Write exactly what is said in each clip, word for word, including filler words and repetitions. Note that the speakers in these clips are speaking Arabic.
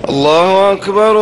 الله أكبر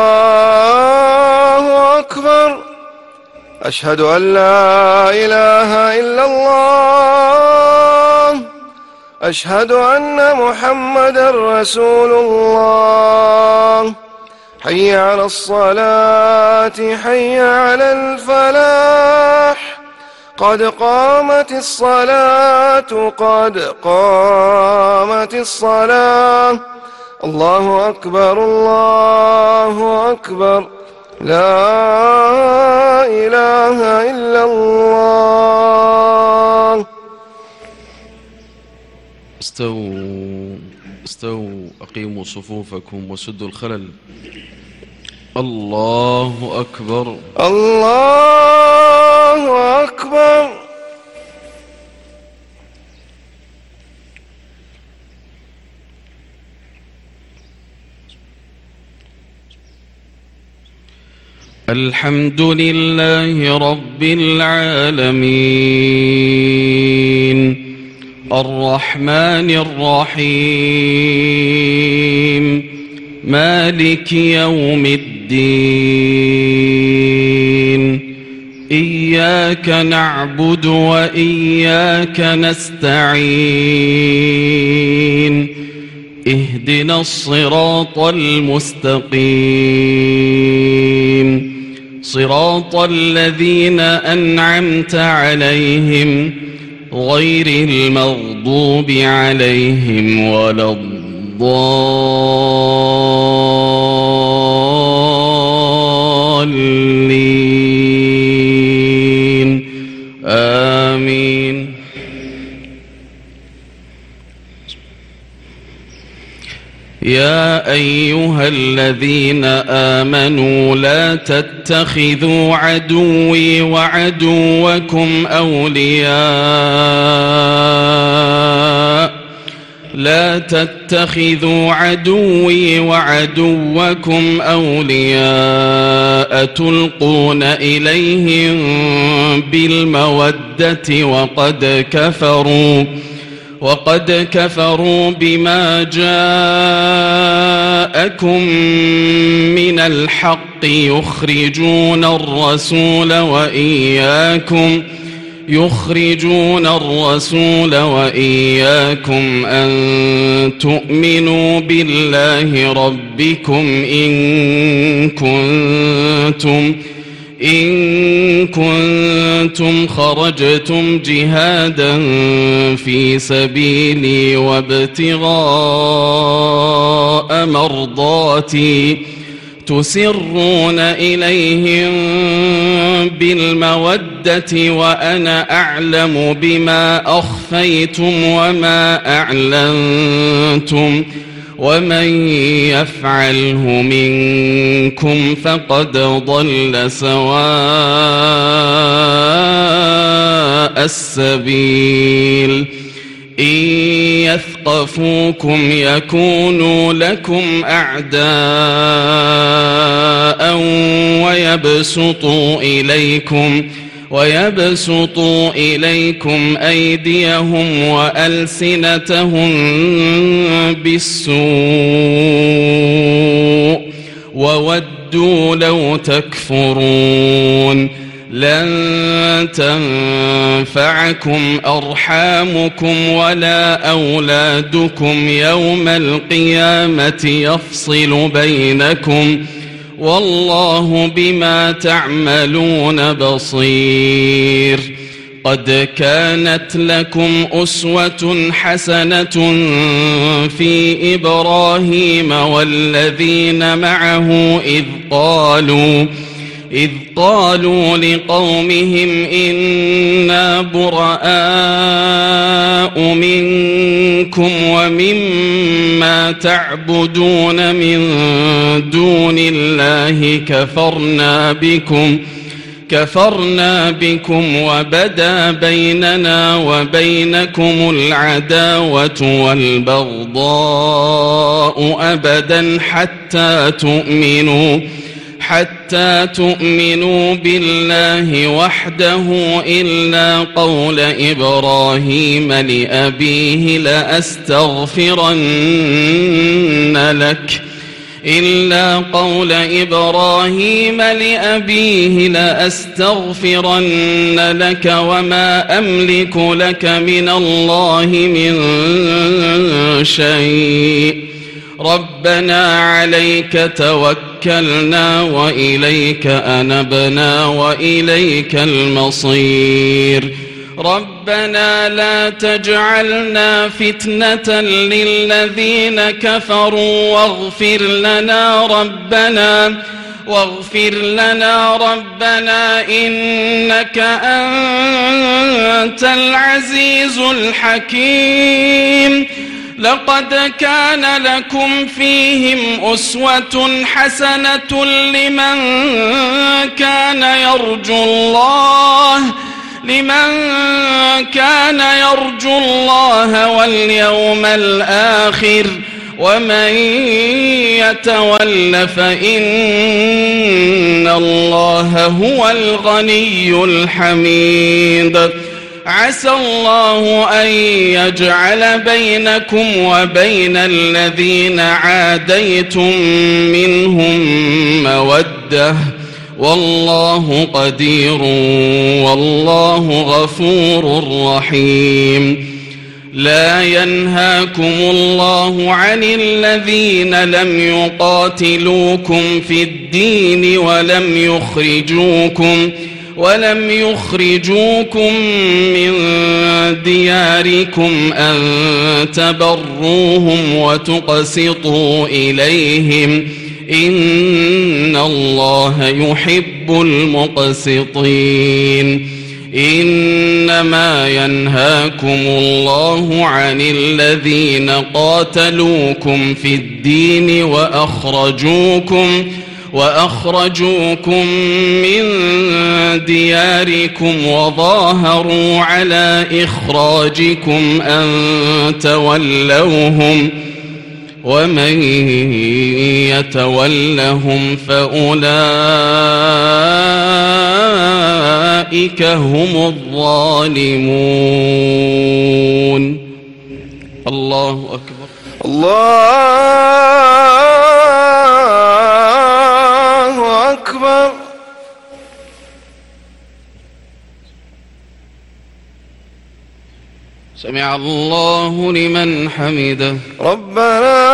الله أكبر. أشهد أن لا إله إلا الله. أشهد أن محمدا رسول الله. حي على الصلاة حي على الفلاح. قد قامت الصلاة قد قامت الصلاة. الله أكبر الله أكبر. لا إله إلا الله. استووا استووا أقيموا صفوفكم وسدوا الخلل. الله أكبر الله أكبر. الحمد لله رب العالمين الرحمن الرحيم مالك يوم الدين. إياك نعبد وإياك نستعين. اهدنا الصراط المستقيم صراط الذين أنعمت عليهم غير المغضوب عليهم ولا الضالين. آمين. يا أيها الذين آمنوا لا تتخذوا عدوي وعدوكم أولياء لا تتخذوا عدوي وعدوكم أولياء تلقون إليهم بالمودة وقد كفروا وقد كفروا بما جاءكم من الحق يخرجون الرسول وإياكم يخرجون الرسول وإياكم أن تؤمنوا بالله ربكم إن كنتم إن كنتم خرجتم جهادا في سبيلي وابتغاء مرضاتي تسرون إليهم بالمودة وأنا أعلم بما أخفيتم وما أعلنتم ومن يفعله منكم فقد ضل سواء السبيل. إن يثقفوكم يكونوا لكم أعداء ويبسطوا إليكم ويبسطوا إليكم أيديهم وألسنتهم بالسوء وودوا لو تكفرون. لن تنفعكم أرحامكم ولا أولادكم يوم القيامة يفصل بينكم والله بما تعملون بصير. قد كانت لكم أسوة حسنة في إبراهيم والذين معه إذ قالوا إذ قالوا لقومهم إنا براء منكم ومما تعبدون من دون الله كفرنا بكم كفرنا بكم وبدا بيننا وبينكم العداوة والبغضاء أبدا حتى تؤمنوا حتى تؤمنوا بالله وحده إلا قول إبراهيم لأبيه لأستغفرن لك إلا قول إبراهيم لأبيه لأستغفرن لك وما أملك لك من الله من شيء ربنا عليك توكلنا وإليك أنبنا وإليك المصير ربنا لا تجعلنا فتنة للذين كفروا واغفر لنا ربنا واغفر لنا ربنا إنك أنت العزيز الحكيم لقد كان لكم فيهم أسوة حسنة لمن كان يرجو الله لمن كان يرجو الله واليوم الآخر ومن يتول فإن الله هو الغني الحميد عسى الله أن يجعل بينكم وبين الذين عاديتم منهم مودة والله قدير والله غفور رحيم لا ينهاكم الله عن الذين لم يقاتلوكم في الدين ولم يخرجوكم ولم يخرجوكم من دياركم أن تبروهم وتقسطوا إليهم إن الله يحب المقسطين إنما ينهاكم الله عن الذين قاتلوكم في الدين وأخرجوكم وأخرجوكم من دياركم وظاهروا على إخراجكم أن تولوهم ومن يتولهم فأولئك هم الظالمون. الله أكبر. الله أكبر. سمع الله لمن حمده. ربنا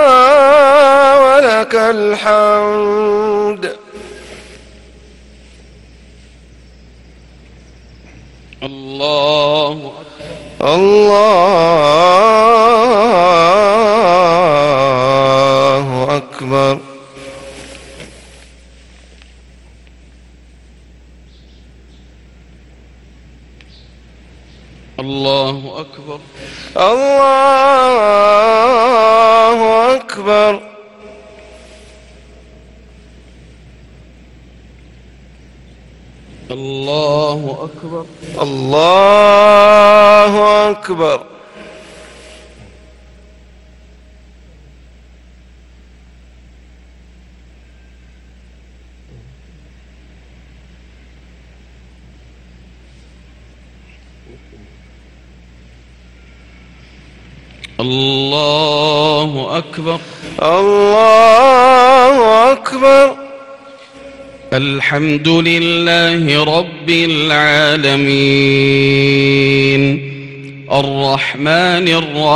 ولك الحمد. الله أكبر. الله أكبر. الله أكبر. الله أكبر. الله أكبر. الله أكبر. الله أكبر. الله أكبر. الحمد لله رب العالمين الرحمن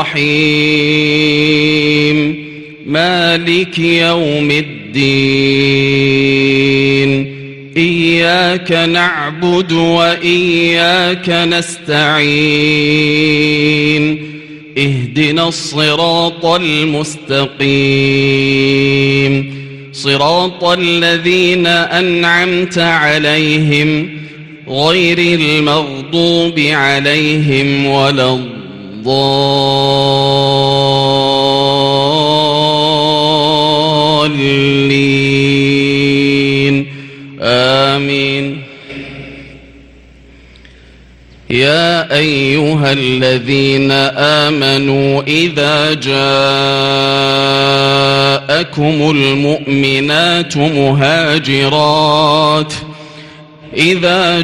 الرحيم مالك يوم الدين إياك نعبد وإياك نستعين اهدنا الصراط المستقيم صراط الذين أنعمت عليهم غير المغضوب عليهم ولا الضالين آمين. يا أيها الذين آمنوا إذا جاءكم المؤمنات مهاجرات إذا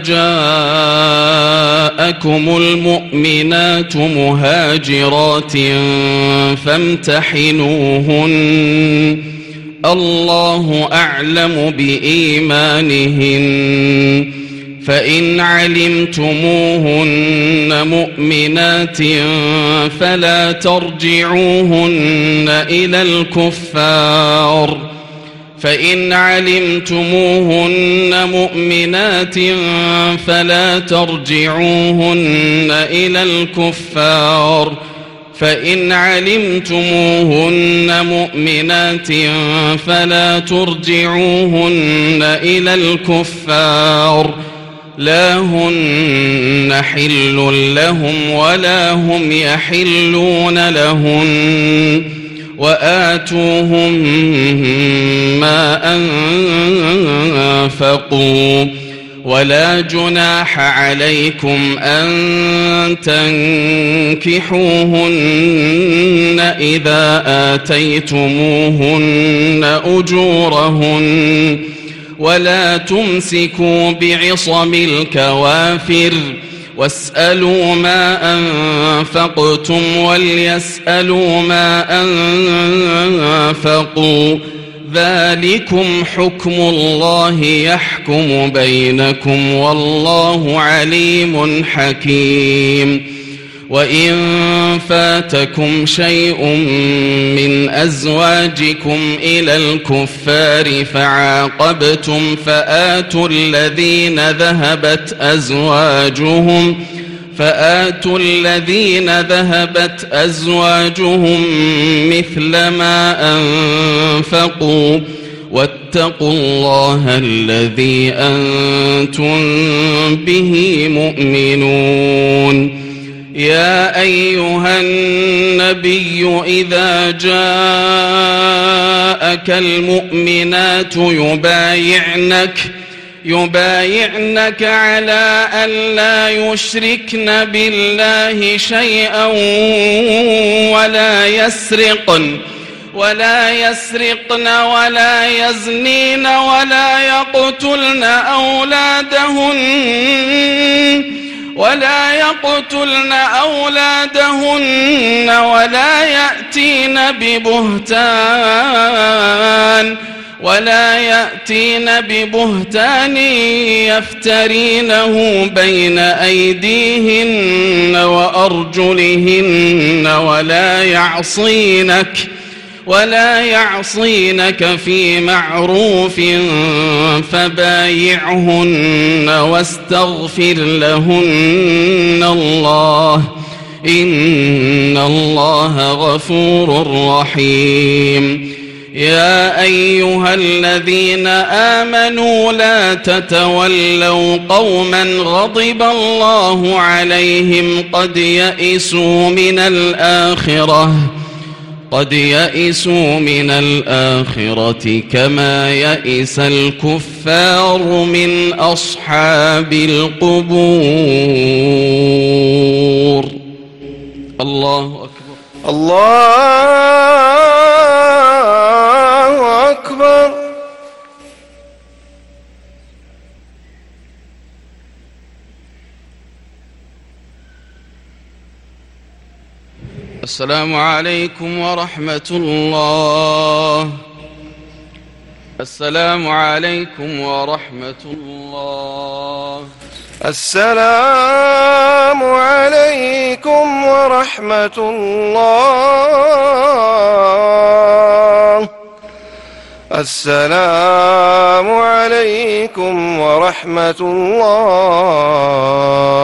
جاءكم المؤمنات مهاجرات فامتحنوهن الله أعلم بإيمانهن فإن علمتموهن مؤمنات فلا ترجعوهن إلى الكفار فإن علمتموهن مؤمنات فلا ترجعوهن إلى الكفار فإن علمتموهن مؤمنات فلا ترجعوهن إلى الكفار لا هن حل لهم ولا هم يحلون لهن وآتوهم ما أنفقوا ولا جناح عليكم أن تنكحوهن إذا آتيتموهن أجورهن ولا تمسكوا بعصم الكوافر واسألوا ما أنفقتم وليسألوا ما أنفقوا ذلكم حكم الله يحكم بينكم والله عليم حكيم وإن فاتكم شيء من أزواجكم إلى الكفار فعاقبتم فآتوا الذين ذهبت أزواجهم فآتوا الذين ذهبت أزواجهم مثل ما أنفقوا واتقوا الله الذي أنتم به مؤمنون يا أيها النبي إذا جاءك المؤمنات يبايعنك يبايعنك على أن لا يشركن بالله شيئا ولا يسرقن ولا يسرقن ولا يزنين ولا يقتلن أولادهن ولا يقتلن أولادهن ولا يأتين ببهتان ولا يأتين ببهتان يفترينه بين أيديهن وأرجلهن ولا يعصينك ولا يعصينك في معروف فبايعهن واستغفر لهن الله إن الله غفور رحيم يا أيها الذين آمنوا لا تتولوا قوما غضب الله عليهم قد يئسوا من الآخرة قد يئسوا من الآخرة كما يئس الكفار من أصحاب القبور. الله أكبر. الله أكبر. السلام عليكم ورحمة الله. السلام عليكم ورحمة الله. السلام عليكم ورحمة الله. السلام عليكم ورحمة الله.